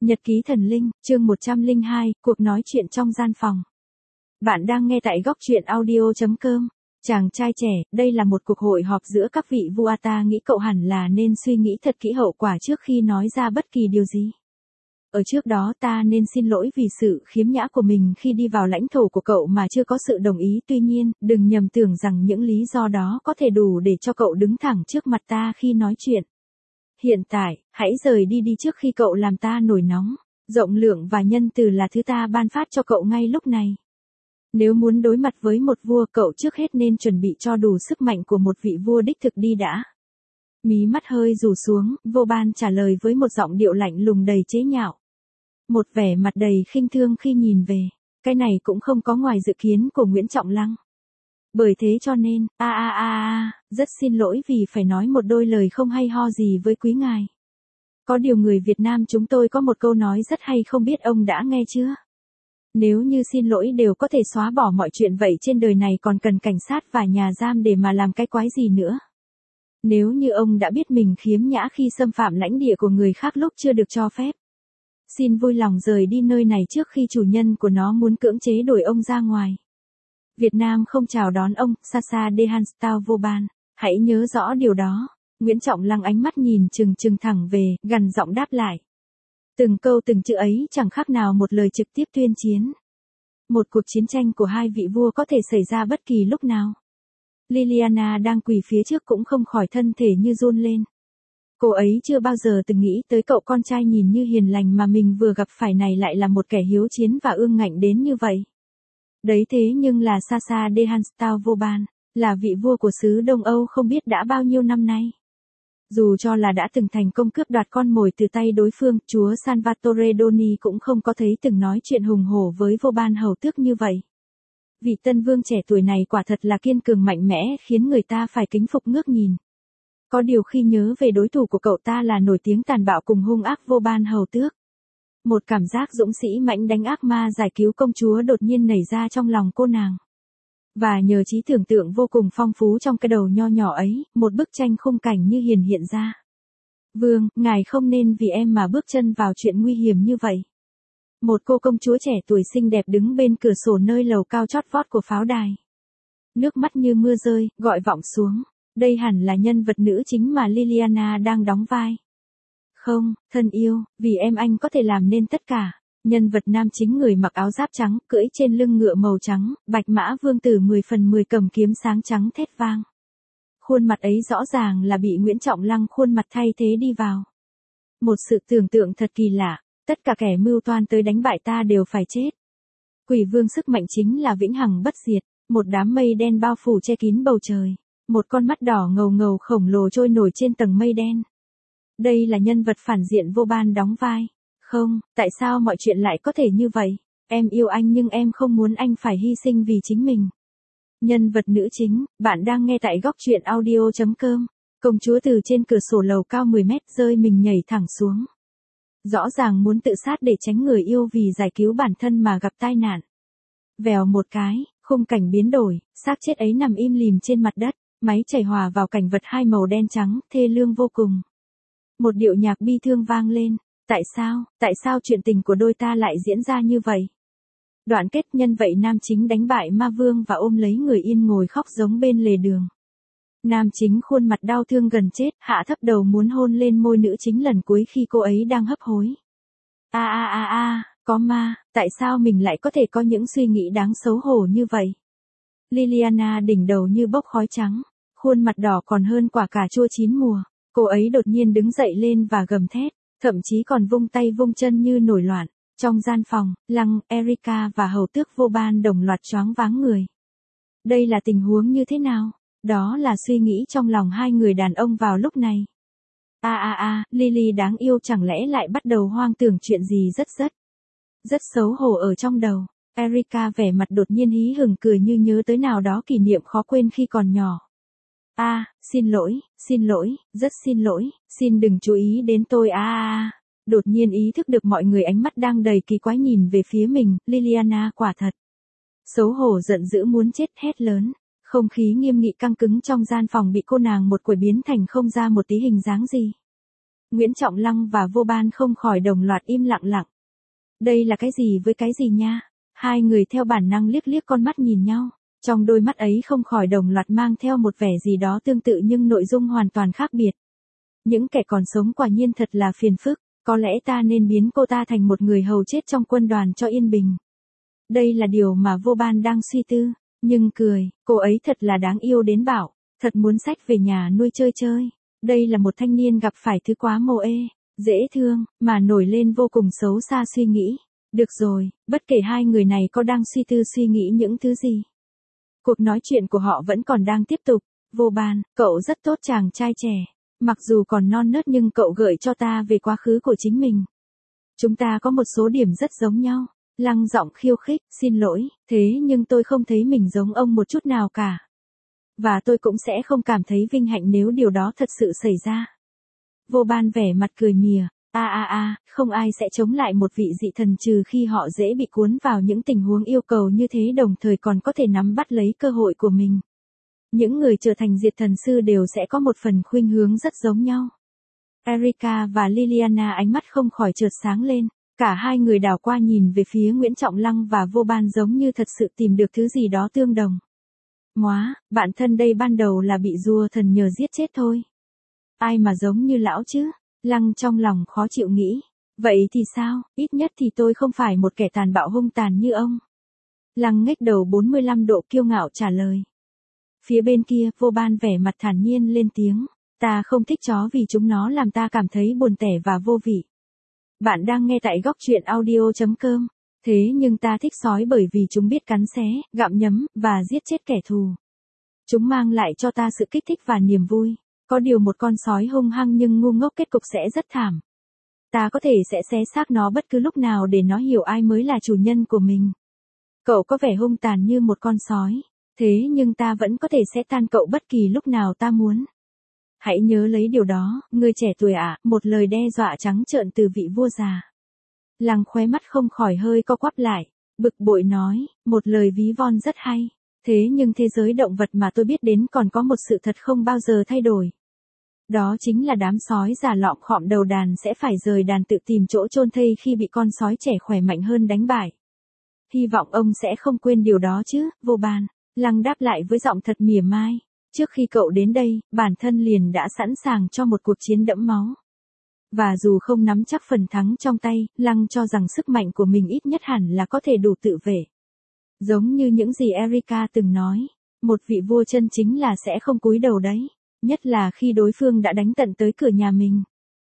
Nhật ký thần linh, chương 102, cuộc nói chuyện trong gian phòng. Bạn đang nghe tại góc truyện audio.com. Chàng trai trẻ, đây là một cuộc hội họp giữa các vị vua, ta nghĩ cậu hẳn là nên suy nghĩ thật kỹ hậu quả trước khi nói ra bất kỳ điều gì. Ở trước đó ta nên xin lỗi vì sự khiếm nhã của mình khi đi vào lãnh thổ của cậu mà chưa có sự đồng ý, tuy nhiên, đừng nhầm tưởng rằng những lý do đó có thể đủ để cho cậu đứng thẳng trước mặt ta khi nói chuyện. Hiện tại, hãy rời đi trước khi cậu làm ta nổi nóng. Rộng lượng và nhân từ là thứ ta ban phát cho cậu ngay lúc này. Nếu muốn đối mặt với một vua, cậu trước hết nên chuẩn bị cho đủ sức mạnh của một vị vua đích thực đi đã. Mí mắt hơi rủ xuống, vô ban trả lời với một giọng điệu lạnh lùng đầy chế nhạo. Một vẻ mặt đầy khinh thương khi nhìn về. Cái này cũng không có ngoài dự kiến của Nguyễn Trọng Lăng. Bởi thế cho nên, rất xin lỗi vì phải nói một đôi lời không hay ho gì với quý ngài. Có điều người Việt Nam chúng tôi có một câu nói rất hay, không biết ông đã nghe chưa? Nếu như xin lỗi đều có thể xóa bỏ mọi chuyện, vậy trên đời này còn cần cảnh sát và nhà giam để mà làm cái quái gì nữa? Nếu như ông đã biết mình khiếm nhã khi xâm phạm lãnh địa của người khác lúc chưa được cho phép, xin vui lòng rời đi nơi này trước khi chủ nhân của nó muốn cưỡng chế đuổi ông ra ngoài. Việt Nam không chào đón ông, Sasa Dehanstao vô ban. Hãy nhớ rõ điều đó. Nguyễn Trọng Lăng ánh mắt nhìn chừng thẳng về, gằn giọng đáp lại. Từng câu từng chữ ấy chẳng khác nào một lời trực tiếp tuyên chiến. Một cuộc chiến tranh của hai vị vua có thể xảy ra bất kỳ lúc nào. Liliana đang quỳ phía trước cũng không khỏi thân thể như run lên. Cô ấy chưa bao giờ từng nghĩ tới cậu con trai nhìn như hiền lành mà mình vừa gặp phải này lại là một kẻ hiếu chiến và ương ngạnh đến như vậy. Đấy thế nhưng là Sasa Dehanstao vô ban, là vị vua của xứ Đông Âu không biết đã bao nhiêu năm nay. Dù cho là đã từng thành công cướp đoạt con mồi từ tay đối phương, chúa Salvatore Doni cũng không có thấy từng nói chuyện hùng hổ với vô ban hầu tước như vậy. Vị tân vương trẻ tuổi này quả thật là kiên cường mạnh mẽ, khiến người ta phải kính phục ngước nhìn. Có điều khi nhớ về đối thủ của cậu ta là nổi tiếng tàn bạo cùng hung ác vô ban hầu tước, một cảm giác dũng sĩ mãnh đánh ác ma giải cứu công chúa đột nhiên nảy ra trong lòng cô nàng. Và nhờ trí tưởng tượng vô cùng phong phú trong cái đầu nho nhỏ ấy, một bức tranh khung cảnh như hiện ra. Vương, ngài không nên vì em mà bước chân vào chuyện nguy hiểm như vậy. Một cô công chúa trẻ tuổi xinh đẹp đứng bên cửa sổ nơi lầu cao chót vót của pháo đài. Nước mắt như mưa rơi, gọi vọng xuống. Đây hẳn là nhân vật nữ chính mà Liliana đang đóng vai. Không, thân yêu, vì em anh có thể làm nên tất cả. Nhân vật nam chính người mặc áo giáp trắng, cưỡi trên lưng ngựa màu trắng, bạch mã vương tử 10/10 cầm kiếm sáng trắng thét vang. Khuôn mặt ấy rõ ràng là bị Nguyễn Trọng Lăng khuôn mặt thay thế đi vào. Một sự tưởng tượng thật kỳ lạ, tất cả kẻ mưu toan tới đánh bại ta đều phải chết. Quỷ vương sức mạnh chính là vĩnh hằng bất diệt, một đám mây đen bao phủ che kín bầu trời. Một con mắt đỏ ngầu ngầu khổng lồ trôi nổi trên tầng mây đen. Đây là nhân vật phản diện vô ban đóng vai. Không, tại sao mọi chuyện lại có thể như vậy? Em yêu anh nhưng em không muốn anh phải hy sinh vì chính mình. Nhân vật nữ chính, bạn đang nghe tại góc truyện audio.com. Công chúa từ trên cửa sổ lầu cao 10 mét rơi mình nhảy thẳng xuống. Rõ ràng muốn tự sát để tránh người yêu vì giải cứu bản thân mà gặp tai nạn. Vèo một cái, khung cảnh biến đổi, xác chết ấy nằm im lìm trên mặt đất. Máy chảy hòa vào cảnh vật hai màu đen trắng, thê lương vô cùng. Một điệu nhạc bi thương vang lên. Tại sao chuyện tình của đôi ta lại diễn ra như vậy? Đoạn kết nhân vậy nam chính đánh bại ma vương và ôm lấy người yên ngồi khóc giống bên lề đường. Nam chính khuôn mặt đau thương gần chết, hạ thấp đầu muốn hôn lên môi nữ chính lần cuối khi cô ấy đang hấp hối. Có ma, tại sao mình lại có thể có những suy nghĩ đáng xấu hổ như vậy? Liliana đỉnh đầu như bốc khói trắng, khuôn mặt đỏ còn hơn quả cà chua chín mùa. Cô ấy đột nhiên đứng dậy lên và gầm thét, thậm chí còn vung tay vung chân như nổi loạn. Trong gian phòng, Lăng, Erika và hầu tước vô ban đồng loạt choáng váng người. Đây là tình huống như thế nào? Đó là suy nghĩ trong lòng hai người đàn ông vào lúc này. Lily đáng yêu chẳng lẽ lại bắt đầu hoang tưởng chuyện gì rất xấu hổ ở trong đầu. Erika vẻ mặt đột nhiên hí hửng cười như nhớ tới nào đó kỷ niệm khó quên khi còn nhỏ. Xin lỗi, rất xin lỗi, xin đừng chú ý đến tôi Đột nhiên ý thức được mọi người ánh mắt đang đầy kỳ quái nhìn về phía mình, Liliana quả thật xấu hổ giận dữ muốn chết hét lớn. Không khí nghiêm nghị căng cứng trong gian phòng bị cô nàng một quẩy biến thành không ra một tí hình dáng gì. Nguyễn Trọng Lăng và Vô Ban không khỏi đồng loạt im lặng lặng. Đây là cái gì với cái gì nha? Hai người theo bản năng liếc liếc con mắt nhìn nhau. Trong đôi mắt ấy không khỏi đồng loạt mang theo một vẻ gì đó tương tự nhưng nội dung hoàn toàn khác biệt. Những kẻ còn sống quả nhiên thật là phiền phức, có lẽ ta nên biến cô ta thành một người hầu chết trong quân đoàn cho yên bình. Đây là điều mà Vô Ban đang suy tư, nhưng cười, cô ấy thật là đáng yêu đến bảo, thật muốn xách về nhà nuôi chơi chơi. Đây là một thanh niên gặp phải thứ quá mồ ê, dễ thương, mà nổi lên vô cùng xấu xa suy nghĩ. Được rồi, bất kể hai người này có đang suy tư suy nghĩ những thứ gì. Cuộc nói chuyện của họ vẫn còn đang tiếp tục. Vô Ban, cậu rất tốt chàng trai trẻ. Mặc dù còn non nớt nhưng cậu gợi cho ta về quá khứ của chính mình. Chúng ta có một số điểm rất giống nhau. Lăng giọng khiêu khích, xin lỗi, thế nhưng tôi không thấy mình giống ông một chút nào cả. Và tôi cũng sẽ không cảm thấy vinh hạnh nếu điều đó thật sự xảy ra. Vô Ban vẻ mặt cười mỉa, không ai sẽ chống lại một vị dị thần trừ khi họ dễ bị cuốn vào những tình huống yêu cầu như thế đồng thời còn có thể nắm bắt lấy cơ hội của mình. Những người trở thành diệt thần sư đều sẽ có một phần khuynh hướng rất giống nhau. Erika và Liliana ánh mắt không khỏi chợt sáng lên, cả hai người đảo qua nhìn về phía Nguyễn Trọng Lăng và Vô Ban giống như thật sự tìm được thứ gì đó tương đồng. Móa, bạn thân đây ban đầu là bị rùa thần nhờ giết chết thôi. Ai mà giống như lão chứ? Lăng trong lòng khó chịu nghĩ. Vậy thì sao, ít nhất thì tôi không phải một kẻ tàn bạo hung tàn như ông. Lăng nghếch đầu 45 độ kiêu ngạo trả lời. Phía bên kia, Vô Ban vẻ mặt thản nhiên lên tiếng. Ta không thích chó vì chúng nó làm ta cảm thấy buồn tẻ và vô vị. Bạn đang nghe tại góc truyện audio.com. Thế nhưng ta thích sói bởi vì chúng biết cắn xé, gặm nhấm, và giết chết kẻ thù. Chúng mang lại cho ta sự kích thích và niềm vui. Có điều một con sói hung hăng nhưng ngu ngốc kết cục sẽ rất thảm. Ta có thể sẽ xé xác nó bất cứ lúc nào để nó hiểu ai mới là chủ nhân của mình. Cậu có vẻ hung tàn như một con sói. Thế nhưng ta vẫn có thể xé tan cậu bất kỳ lúc nào ta muốn. Hãy nhớ lấy điều đó, người trẻ tuổi ạ, một lời đe dọa trắng trợn từ vị vua già. Lăng khóe mắt không khỏi hơi co quắp lại, bực bội nói, một lời ví von rất hay. Thế nhưng thế giới động vật mà tôi biết đến còn có một sự thật không bao giờ thay đổi. Đó chính là đám sói già lọm khọm đầu đàn sẽ phải rời đàn tự tìm chỗ chôn thây khi bị con sói trẻ khỏe mạnh hơn đánh bại. Hy vọng ông sẽ không quên điều đó chứ, Vô Ban. Lăng đáp lại với giọng thật mỉa mai. Trước khi cậu đến đây, bản thân liền đã sẵn sàng cho một cuộc chiến đẫm máu. Và dù không nắm chắc phần thắng trong tay, Lăng cho rằng sức mạnh của mình ít nhất hẳn là có thể đủ tự vệ. Giống như những gì Erika từng nói, một vị vua chân chính là sẽ không cúi đầu đấy, nhất là khi đối phương đã đánh tận tới cửa nhà mình.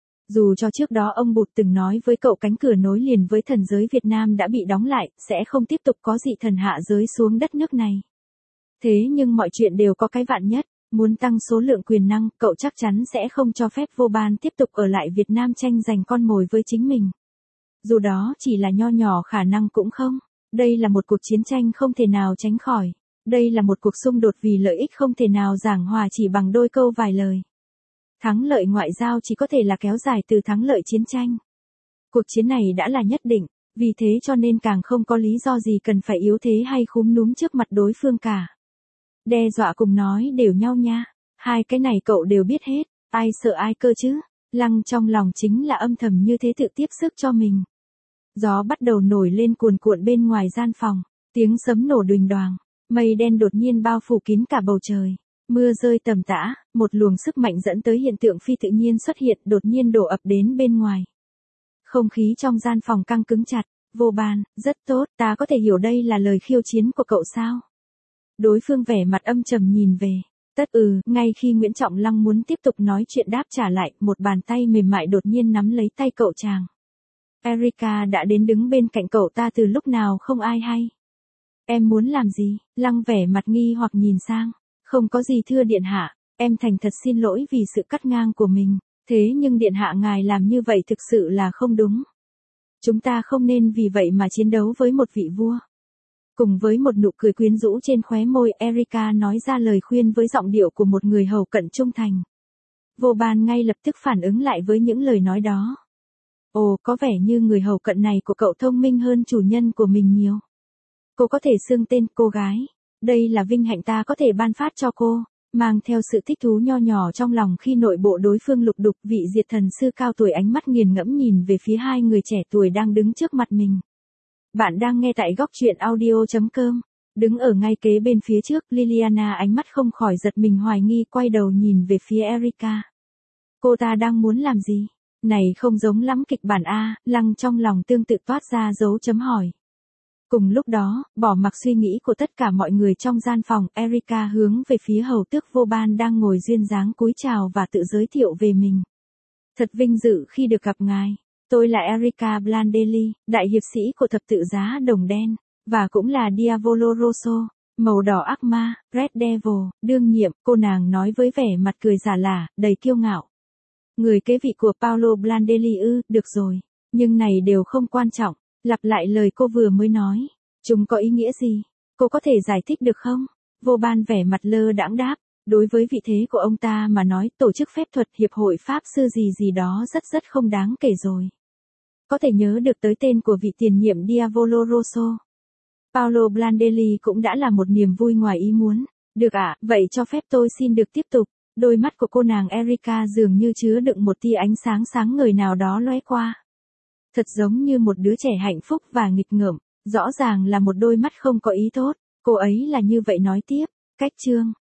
Dù cho trước đó ông Bụt từng nói với cậu cánh cửa nối liền với thần giới Việt Nam đã bị đóng lại, sẽ không tiếp tục có dị thần hạ giới xuống đất nước này. Thế nhưng mọi chuyện đều có cái vạn nhất, muốn tăng số lượng quyền năng, cậu chắc chắn sẽ không cho phép Vô Ban tiếp tục ở lại Việt Nam tranh giành con mồi với chính mình. Dù đó chỉ là nho nhỏ khả năng cũng không. Đây là một cuộc chiến tranh không thể nào tránh khỏi. Đây là một cuộc xung đột vì lợi ích không thể nào giảng hòa chỉ bằng đôi câu vài lời. Thắng lợi ngoại giao chỉ có thể là kéo dài từ thắng lợi chiến tranh. Cuộc chiến này đã là nhất định, vì thế cho nên càng không có lý do gì cần phải yếu thế hay khúm núm trước mặt đối phương cả. Đe dọa cùng nói đều nhau nha, hai cái này cậu đều biết hết, ai sợ ai cơ chứ. Lăng trong lòng chính là âm thầm như thế tự tiếp sức cho mình. Gió bắt đầu nổi lên cuồn cuộn bên ngoài gian phòng, tiếng sấm nổ đùng đoàng, mây đen đột nhiên bao phủ kín cả bầu trời, mưa rơi tầm tã, một luồng sức mạnh dẫn tới hiện tượng phi tự nhiên xuất hiện đột nhiên đổ ập đến bên ngoài. Không khí trong gian phòng căng cứng chặt. Vô Ban, rất tốt, ta có thể hiểu đây là lời khiêu chiến của cậu sao? Đối phương vẻ mặt âm trầm nhìn về. Ngay khi Nguyễn Trọng Lăng muốn tiếp tục nói chuyện đáp trả lại, một bàn tay mềm mại đột nhiên nắm lấy tay cậu chàng. Erika đã đến đứng bên cạnh cậu ta từ lúc nào không ai hay. Em muốn làm gì? Lăng vẻ mặt nghi hoặc nhìn sang. Không có gì thưa điện hạ, em thành thật xin lỗi vì sự cắt ngang của mình. Thế nhưng điện hạ ngài làm như vậy thực sự là không đúng. Chúng ta không nên vì vậy mà chiến đấu với một vị vua. Cùng với một nụ cười quyến rũ trên khóe môi, Erika nói ra lời khuyên với giọng điệu của một người hầu cận trung thành. Vô Ban ngay lập tức phản ứng lại với những lời nói đó. Ồ, có vẻ như người hầu cận này của cậu thông minh hơn chủ nhân của mình nhiều. Cô có thể xưng tên cô gái. Đây là vinh hạnh ta có thể ban phát cho cô. mang theo sự thích thú nho nhỏ trong lòng khi nội bộ đối phương lục đục. Vị diệt thần sư cao tuổi ánh mắt nghiền ngẫm nhìn về phía hai người trẻ tuổi đang đứng trước mặt mình. Bạn đang nghe tại góc truyện audio.com. Đứng ở ngay kế bên phía trước, Liliana ánh mắt không khỏi giật mình hoài nghi, quay đầu nhìn về phía Erika. Cô ta đang muốn làm gì? Này không giống lắm kịch bản A, Lăng trong lòng tương tự toát ra dấu chấm hỏi. Cùng lúc đó, bỏ mặc suy nghĩ của tất cả mọi người trong gian phòng, Erika hướng về phía hầu tước Vauban đang ngồi duyên dáng cúi chào và tự giới thiệu về mình. Thật vinh dự khi được gặp ngài. Tôi là Erika Blandelli, đại hiệp sĩ của thập tự giá đồng đen, và cũng là Diavolo Rosso, màu đỏ ác ma, Red Devil, đương nhiệm, cô nàng nói với vẻ mặt cười giả lả, đầy kiêu ngạo. Người kế vị của Paolo Blandelli ư, được rồi, nhưng này đều không quan trọng, lặp lại lời cô vừa mới nói. Chúng có ý nghĩa gì? Cô có thể giải thích được không? Vauban vẻ mặt lơ đãng đáp. Đối với vị thế của ông ta mà nói, tổ chức phép thuật hiệp hội pháp sư gì đó rất không đáng kể rồi. Có thể nhớ được tới tên của vị tiền nhiệm Diavolo Rosso. Paolo Blandelli cũng đã là một niềm vui ngoài ý muốn. Được ạ, vậy cho phép tôi xin được tiếp tục. Đôi mắt của cô nàng Erika dường như chứa đựng một tia ánh sáng sáng ngời nào đó lóe qua. Thật giống như một đứa trẻ hạnh phúc và nghịch ngợm, rõ ràng là một đôi mắt không có ý tốt. Cô ấy là như vậy nói tiếp. Cách chương